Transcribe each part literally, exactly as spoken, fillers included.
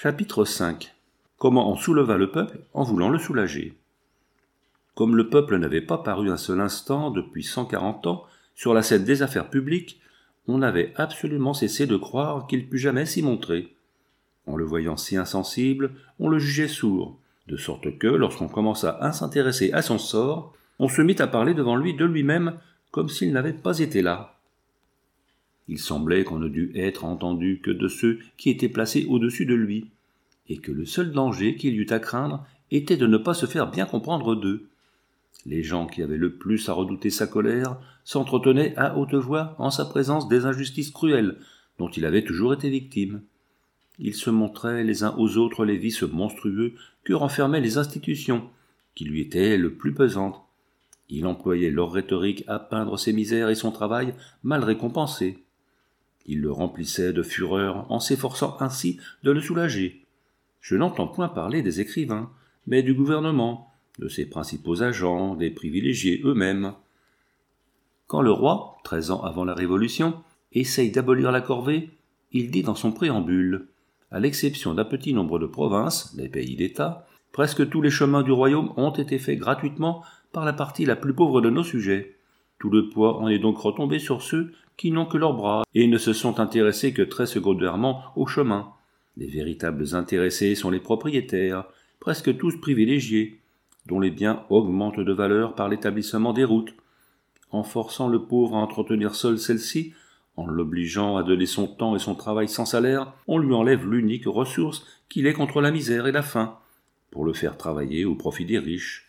Chapitre cinq. Comment on souleva le peuple en voulant le soulager. Comme le peuple n'avait pas paru un seul instant depuis cent quarante ans sur la scène des affaires publiques, on avait absolument cessé de croire qu'il pût jamais s'y montrer. En le voyant si insensible, on le jugeait sourd, de sorte que, lorsqu'on commença à s'intéresser à son sort, on se mit à parler devant lui de lui-même comme s'il n'avait pas été là. Il semblait qu'on ne dût être entendu que de ceux qui étaient placés au-dessus de lui, et que le seul danger qu'il y eût à craindre était de ne pas se faire bien comprendre d'eux. Les gens qui avaient le plus à redouter sa colère s'entretenaient à haute voix en sa présence des injustices cruelles dont il avait toujours été victime. Ils se montraient les uns aux autres les vices monstrueux que renfermaient les institutions, qui lui étaient le plus pesantes. Il employait leur rhétorique à peindre ses misères et son travail mal récompensé. Il le remplissait de fureur en s'efforçant ainsi de le soulager. Je n'entends point parler des écrivains, mais du gouvernement, de ses principaux agents, des privilégiés eux-mêmes. Quand le roi, treize ans avant la Révolution, essaye d'abolir la corvée, il dit dans son préambule « À l'exception d'un petit nombre de provinces, les pays d'État, presque tous les chemins du royaume ont été faits gratuitement par la partie la plus pauvre de nos sujets. Tout le poids en est donc retombé sur ceux qui n'ont que leurs bras et ne se sont intéressés que très secondairement au chemin. Les véritables intéressés sont les propriétaires, presque tous privilégiés, dont les biens augmentent de valeur par l'établissement des routes. En forçant le pauvre à entretenir seul celle-ci, en l'obligeant à donner son temps et son travail sans salaire, on lui enlève l'unique ressource qu'il est contre la misère et la faim, pour le faire travailler au profit des riches.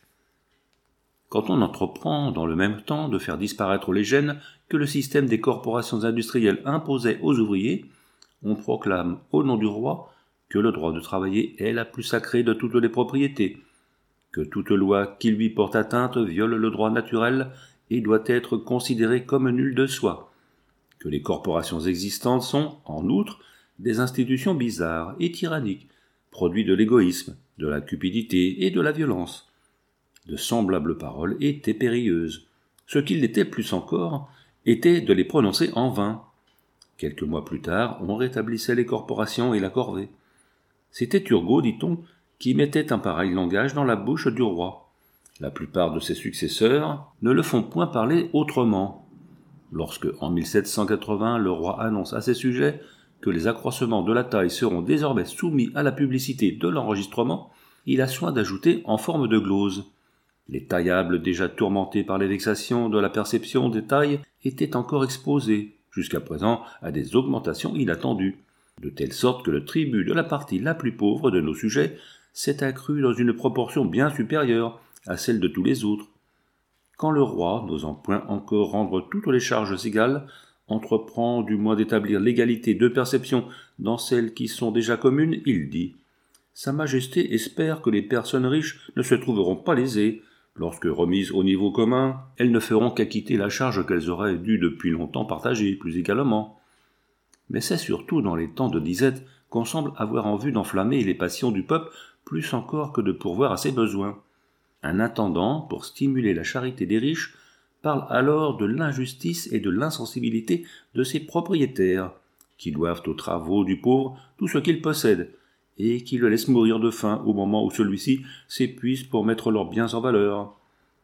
Quand on entreprend dans le même temps de faire disparaître les gènes que le système des corporations industrielles imposait aux ouvriers, on proclame au nom du roi que le droit de travailler est la plus sacrée de toutes les propriétés, que toute loi qui lui porte atteinte viole le droit naturel et doit être considérée comme nulle de soi, que les corporations existantes sont, en outre, des institutions bizarres et tyranniques, produits de l'égoïsme, de la cupidité et de la violence. De semblables paroles étaient périlleuses. Ce qu'il l'était plus encore était de les prononcer en vain. Quelques mois plus tard, on rétablissait les corporations et la corvée. C'était Turgot, dit-on, qui mettait un pareil langage dans la bouche du roi. La plupart de ses successeurs ne le font point parler autrement. Lorsque, en mille sept cent quatre-vingts, le roi annonce à ses sujets que les accroissements de la taille seront désormais soumis à la publicité de l'enregistrement, il a soin d'ajouter en forme de glose. Les taillables déjà tourmentés par les vexations de la perception des tailles étaient encore exposés, jusqu'à présent, à des augmentations inattendues, de telle sorte que le tribut de la partie la plus pauvre de nos sujets s'est accru dans une proportion bien supérieure à celle de tous les autres. Quand le roi, n'osant point encore rendre toutes les charges égales, entreprend du moins d'établir l'égalité de perception dans celles qui sont déjà communes, il dit « Sa Majesté espère que les personnes riches ne se trouveront pas lésées. Lorsque remises au niveau commun, elles ne feront qu'acquitter la charge qu'elles auraient dû depuis longtemps partager plus également. » Mais c'est surtout dans les temps de disette qu'on semble avoir en vue d'enflammer les passions du peuple plus encore que de pourvoir à ses besoins. Un intendant, pour stimuler la charité des riches, parle alors de l'injustice et de l'insensibilité de ses propriétaires, qui doivent aux travaux du pauvre tout ce qu'ils possèdent, et qui le laissent mourir de faim au moment où celui-ci s'épuise pour mettre leurs biens en valeur.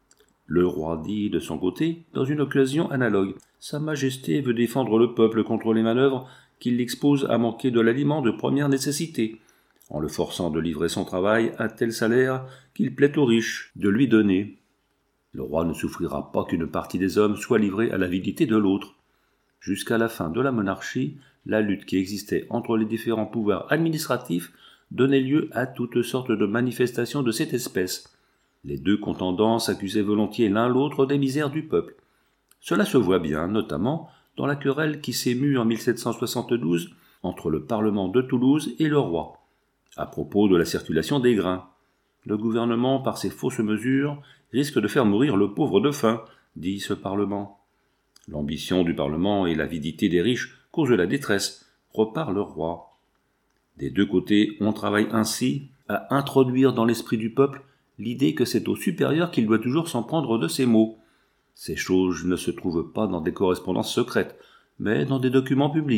Le roi dit de son côté, dans une occasion analogue, « Sa Majesté veut défendre le peuple contre les manœuvres qui l'exposent à manquer de l'aliment de première nécessité, en le forçant de livrer son travail à tel salaire qu'il plaît aux riches de lui donner. Le roi ne souffrira pas qu'une partie des hommes soit livrée à l'avidité de l'autre. Jusqu'à la fin de la monarchie, la lutte qui existait entre les différents pouvoirs administratifs donnait lieu à toutes sortes de manifestations de cette espèce. Les deux contendants s'accusaient volontiers l'un l'autre des misères du peuple. Cela se voit bien, notamment, dans la querelle qui s'émut en mille sept cent soixante-douze entre le Parlement de Toulouse et le roi, à propos de la circulation des grains. Le gouvernement, par ses fausses mesures, risque de faire mourir le pauvre de faim, dit ce Parlement. L'ambition du Parlement et l'avidité des riches causent la détresse, repart le roi. Des deux côtés, on travaille ainsi à introduire dans l'esprit du peuple l'idée que c'est au supérieur qu'il doit toujours s'en prendre de ses maux. Ces choses ne se trouvent pas dans des correspondances secrètes, mais dans des documents publics,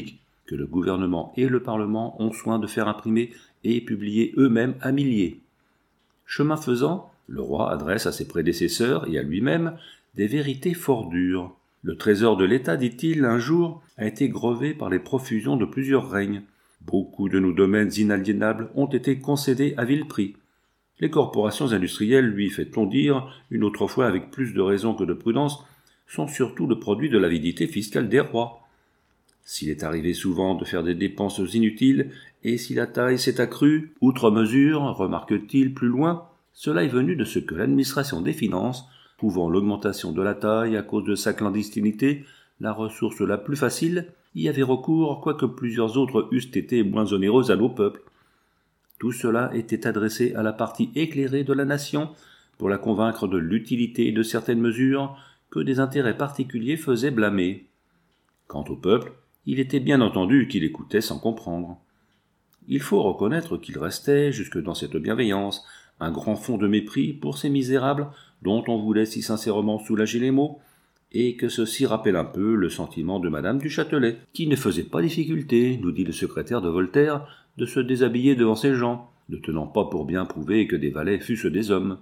que le gouvernement et le Parlement ont soin de faire imprimer et publier eux-mêmes à milliers. Chemin faisant, le roi adresse à ses prédécesseurs et à lui-même des vérités fort dures. Le trésor de l'État, dit-il un jour, a été grevé par les profusions de plusieurs règnes. Beaucoup de nos domaines inaliénables ont été concédés à vil prix. Les corporations industrielles, lui fait-on dire, une autre fois avec plus de raison que de prudence, sont surtout le produit de l'avidité fiscale des rois. S'il est arrivé souvent de faire des dépenses inutiles, et si la taille s'est accrue, outre mesure, remarque-t-il plus loin, cela est venu de ce que l'administration des finances, trouvant l'augmentation de la taille à cause de sa clandestinité, la ressource la plus facile, y avait recours, quoique plusieurs autres eussent été moins onéreuses à nos peuples. Tout cela était adressé à la partie éclairée de la nation, pour la convaincre de l'utilité de certaines mesures que des intérêts particuliers faisaient blâmer. Quant au peuple, il était bien entendu qu'il écoutait sans comprendre. Il faut reconnaître qu'il restait, jusque dans cette bienveillance, un grand fond de mépris pour ces misérables dont on voulait si sincèrement soulager les maux, et que ceci rappelle un peu le sentiment de Madame du Châtelet, qui ne faisait pas difficulté, nous dit le secrétaire de Voltaire, de se déshabiller devant ses gens, ne tenant pas pour bien prouver que des valets fussent des hommes.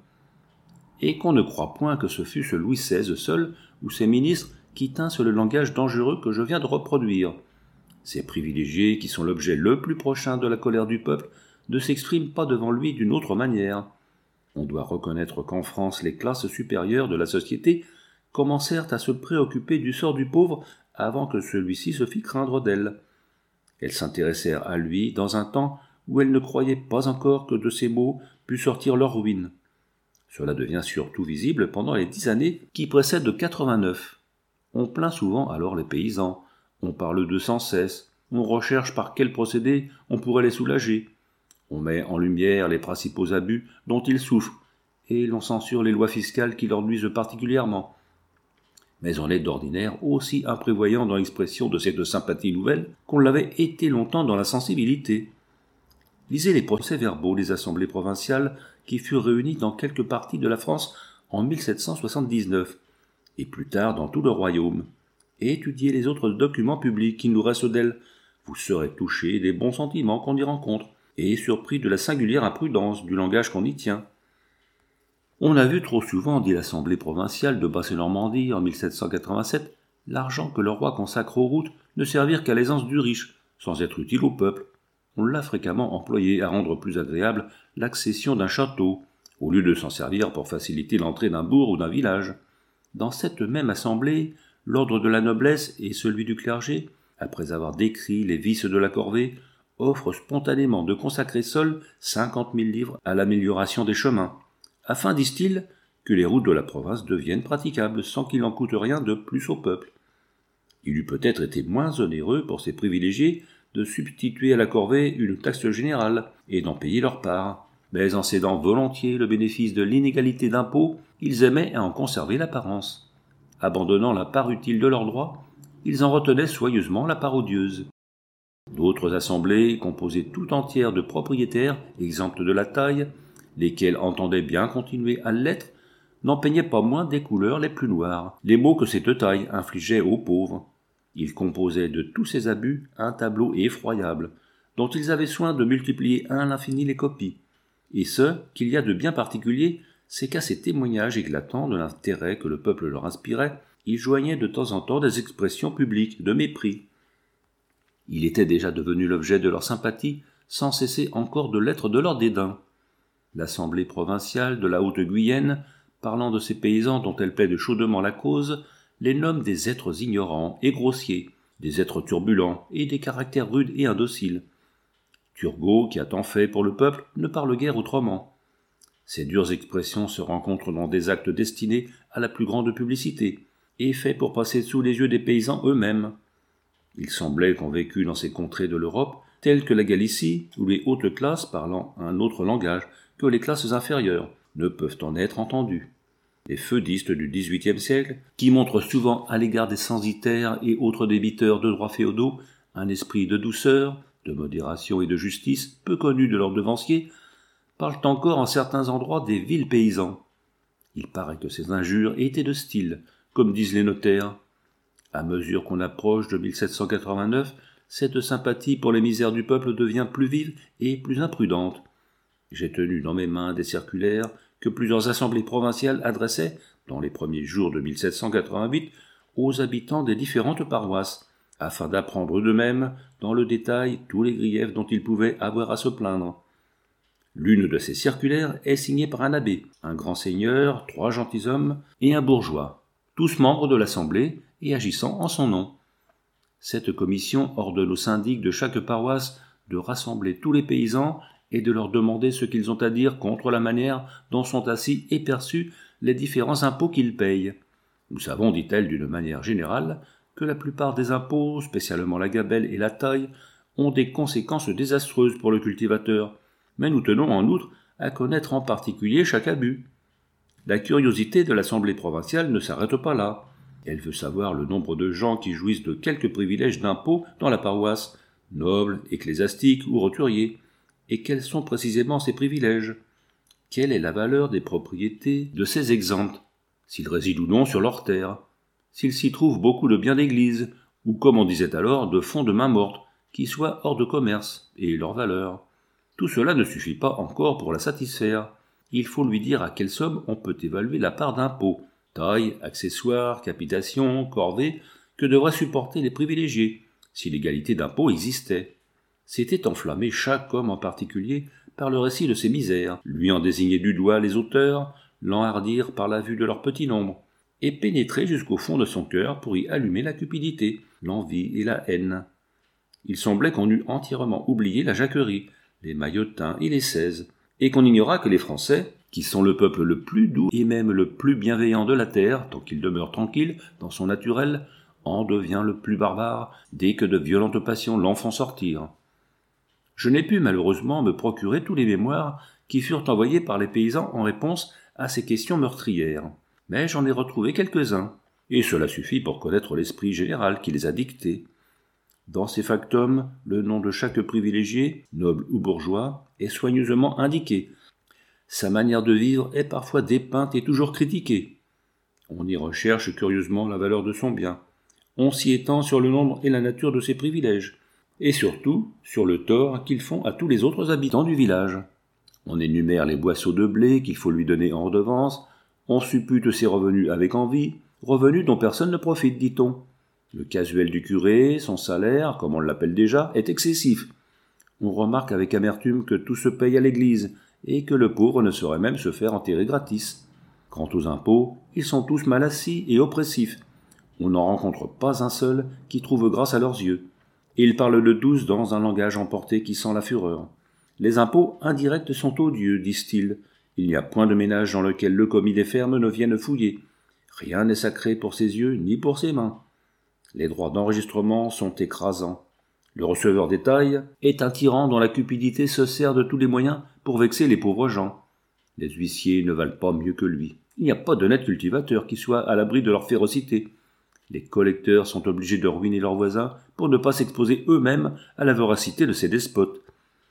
Et qu'on ne croit point que ce fût ce Louis seize seul, ou ses ministres, qui tinssent le langage dangereux que je viens de reproduire. Ces privilégiés, qui sont l'objet le plus prochain de la colère du peuple, ne s'expriment pas devant lui d'une autre manière. On doit reconnaître qu'en France, les classes supérieures de la société commencèrent à se préoccuper du sort du pauvre avant que celui-ci se fît craindre d'elles. Elles s'intéressèrent à lui dans un temps où elles ne croyaient pas encore que de ses maux pût sortir leur ruine. Cela devient surtout visible pendant les dix années qui précèdent de quatre-vingt-neuf. On plaint souvent alors les paysans, on parle d'eux sans cesse, on recherche par quel procédé on pourrait les soulager. On met en lumière les principaux abus dont ils souffrent, et l'on censure les lois fiscales qui leur nuisent particulièrement. Mais on est d'ordinaire aussi imprévoyant dans l'expression de cette sympathie nouvelle qu'on l'avait été longtemps dans la sensibilité. Lisez les procès-verbaux des assemblées provinciales qui furent réunies dans quelques parties de la France en mille sept cent soixante-dix-neuf, et plus tard dans tout le royaume. Et étudiez les autres documents publics qui nous restent d'elles. Vous serez touchés des bons sentiments qu'on y rencontre, et surpris de la singulière imprudence du langage qu'on y tient. On a vu trop souvent, dit l'Assemblée provinciale de Basse-Normandie en mille sept cent quatre-vingt-sept, l'argent que le roi consacre aux routes ne servir qu'à l'aisance du riche, sans être utile au peuple. On l'a fréquemment employé à rendre plus agréable l'accession d'un château, au lieu de s'en servir pour faciliter l'entrée d'un bourg ou d'un village. Dans cette même assemblée, l'ordre de la noblesse et celui du clergé, après avoir décrit les vices de la corvée, offrent spontanément de consacrer seuls cinquante mille livres à l'amélioration des chemins, afin, disent-ils, que les routes de la province deviennent praticables sans qu'il en coûte rien de plus au peuple. Il eût peut-être été moins onéreux pour ces privilégiés de substituer à la corvée une taxe générale et d'en payer leur part, mais en cédant volontiers le bénéfice de l'inégalité d'impôts, ils aimaient à en conserver l'apparence. Abandonnant la part utile de leurs droits, ils en retenaient soigneusement la part odieuse. D'autres assemblées, composées tout entières de propriétaires, exemptes de la taille, lesquels entendaient bien continuer à l'être, n'en peignaient pas moins des couleurs les plus noires, les maux que cette taille infligeait aux pauvres. Ils composaient de tous ces abus un tableau effroyable, dont ils avaient soin de multiplier à l'infini les copies. Et ce, qu'il y a de bien particulier, c'est qu'à ces témoignages éclatants de l'intérêt que le peuple leur inspirait, ils joignaient de temps en temps des expressions publiques de mépris. Il était déjà devenu l'objet de leur sympathie, sans cesser encore de l'être de leur dédain. L'Assemblée provinciale de la Haute-Guyenne, parlant de ces paysans dont elle plaide chaudement la cause, les nomme des êtres ignorants et grossiers, des êtres turbulents et des caractères rudes et indociles. Turgot, qui a tant fait pour le peuple, ne parle guère autrement. Ces dures expressions se rencontrent dans des actes destinés à la plus grande publicité, et faits pour passer sous les yeux des paysans eux-mêmes. Il semblait qu'on vécût dans ces contrées de l'Europe, telles que la Galicie, où les hautes classes, parlant un autre langage que les classes inférieures, ne peuvent en être entendues. Les feudistes du dix-huitième siècle, qui montrent souvent à l'égard des censitaires et autres débiteurs de droits féodaux un esprit de douceur, de modération et de justice peu connu de leurs devanciers, parlent encore en certains endroits des vils paysans. Il paraît que ces injures étaient de style, comme disent les notaires. À mesure qu'on approche de mille sept cent quatre-vingt-neuf, cette sympathie pour les misères du peuple devient plus vive et plus imprudente. J'ai tenu dans mes mains des circulaires que plusieurs assemblées provinciales adressaient, dans les premiers jours de mille sept cent quatre-vingt-huit, aux habitants des différentes paroisses, afin d'apprendre d'eux-mêmes, dans le détail, tous les griefs dont ils pouvaient avoir à se plaindre. L'une de ces circulaires est signée par un abbé, un grand seigneur, trois gentilshommes et un bourgeois, tous membres de l'Assemblée et agissant en son nom. Cette commission ordonne aux syndics de chaque paroisse de rassembler tous les paysans et de leur demander ce qu'ils ont à dire contre la manière dont sont assis et perçus les différents impôts qu'ils payent. Nous savons, dit-elle d'une manière générale, que la plupart des impôts, spécialement la gabelle et la taille, ont des conséquences désastreuses pour le cultivateur, mais nous tenons en outre à connaître en particulier chaque abus. La curiosité de l'Assemblée provinciale ne s'arrête pas là. Elle veut savoir le nombre de gens qui jouissent de quelques privilèges d'impôt dans la paroisse, nobles, ecclésiastiques ou roturiers, et quels sont précisément ces privilèges. Quelle est la valeur des propriétés de ces exempts, s'ils résident ou non sur leurs terres, s'il s'y trouve beaucoup de biens d'église, ou comme on disait alors, de fonds de main morte, qui soient hors de commerce, et leur valeur. Tout cela ne suffit pas encore pour la satisfaire. Il faut lui dire à quelle somme on peut évaluer la part d'impôts, taille, accessoires, capitation, corvée, que devraient supporter les privilégiés, si l'égalité d'impôts existait. S'était enflammé chaque homme en particulier par le récit de ses misères, lui en désignait du doigt les auteurs, l'enhardir par la vue de leur petit nombre, et pénétrer jusqu'au fond de son cœur pour y allumer la cupidité, l'envie et la haine. Il semblait qu'on eût entièrement oublié la jacquerie, les maillotins et les seize, et qu'on ignora que les Français, qui sont le peuple le plus doux et même le plus bienveillant de la terre, tant qu'il demeure tranquille dans son naturel, en devient le plus barbare dès que de violentes passions l'en font sortir. Je n'ai pu malheureusement me procurer tous les mémoires qui furent envoyés par les paysans en réponse à ces questions meurtrières, mais j'en ai retrouvé quelques-uns, et cela suffit pour connaître l'esprit général qui les a dictés. Dans ces factums, le nom de chaque privilégié, noble ou bourgeois, est soigneusement indiqué. Sa manière de vivre est parfois dépeinte et toujours critiquée. On y recherche curieusement la valeur de son bien. On s'y étend sur le nombre et la nature de ses privilèges, et surtout sur le tort qu'ils font à tous les autres habitants du village. On énumère les boisseaux de blé qu'il faut lui donner en redevance, on suppute ses revenus avec envie, revenus dont personne ne profite, dit-on. Le casuel du curé, son salaire, comme on l'appelle déjà, est excessif. On remarque avec amertume que tout se paye à l'église, et que le pauvre ne saurait même se faire enterrer gratis. Quant aux impôts, ils sont tous mal assis et oppressifs. On n'en rencontre pas un seul qui trouve grâce à leurs yeux. Et ils parlent de tous dans un langage emporté qui sent la fureur. Les impôts indirects sont odieux, disent-ils. Il n'y a point de ménage dans lequel le commis des fermes ne vienne fouiller. Rien n'est sacré pour ses yeux ni pour ses mains. Les droits d'enregistrement sont écrasants. Le receveur des tailles est un tyran dont la cupidité se sert de tous les moyens pour vexer les pauvres gens. Les huissiers ne valent pas mieux que lui. Il n'y a pas d'honnête cultivateur qui soit à l'abri de leur férocité. Les collecteurs sont obligés de ruiner leurs voisins pour ne pas s'exposer eux-mêmes à la voracité de ces despotes.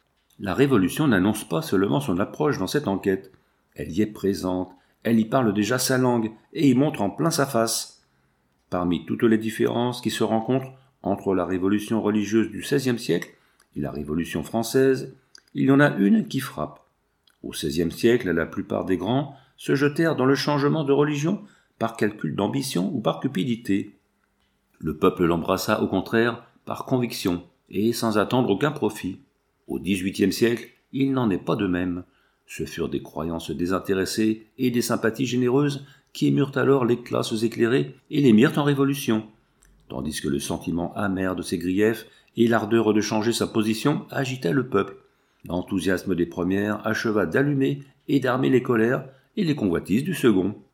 La Révolution n'annonce pas seulement son approche dans cette enquête. Elle y est présente, elle y parle déjà sa langue et y montre en plein sa face. Parmi toutes les différences qui se rencontrent entre la révolution religieuse du seizième siècle et la révolution française, il y en a une qui frappe. Au seizième siècle, la plupart des grands se jetèrent dans le changement de religion par calcul d'ambition ou par cupidité. Le peuple l'embrassa au contraire par conviction et sans attendre aucun profit. Au dix-huitième siècle, il n'en est pas de même. Ce furent des croyances désintéressées et des sympathies généreuses qui émurent alors les classes éclairées et les mirent en révolution, tandis que le sentiment amer de ses griefs et l'ardeur de changer sa position agitaient le peuple. L'enthousiasme des premières acheva d'allumer et d'armer les colères et les convoitises du second.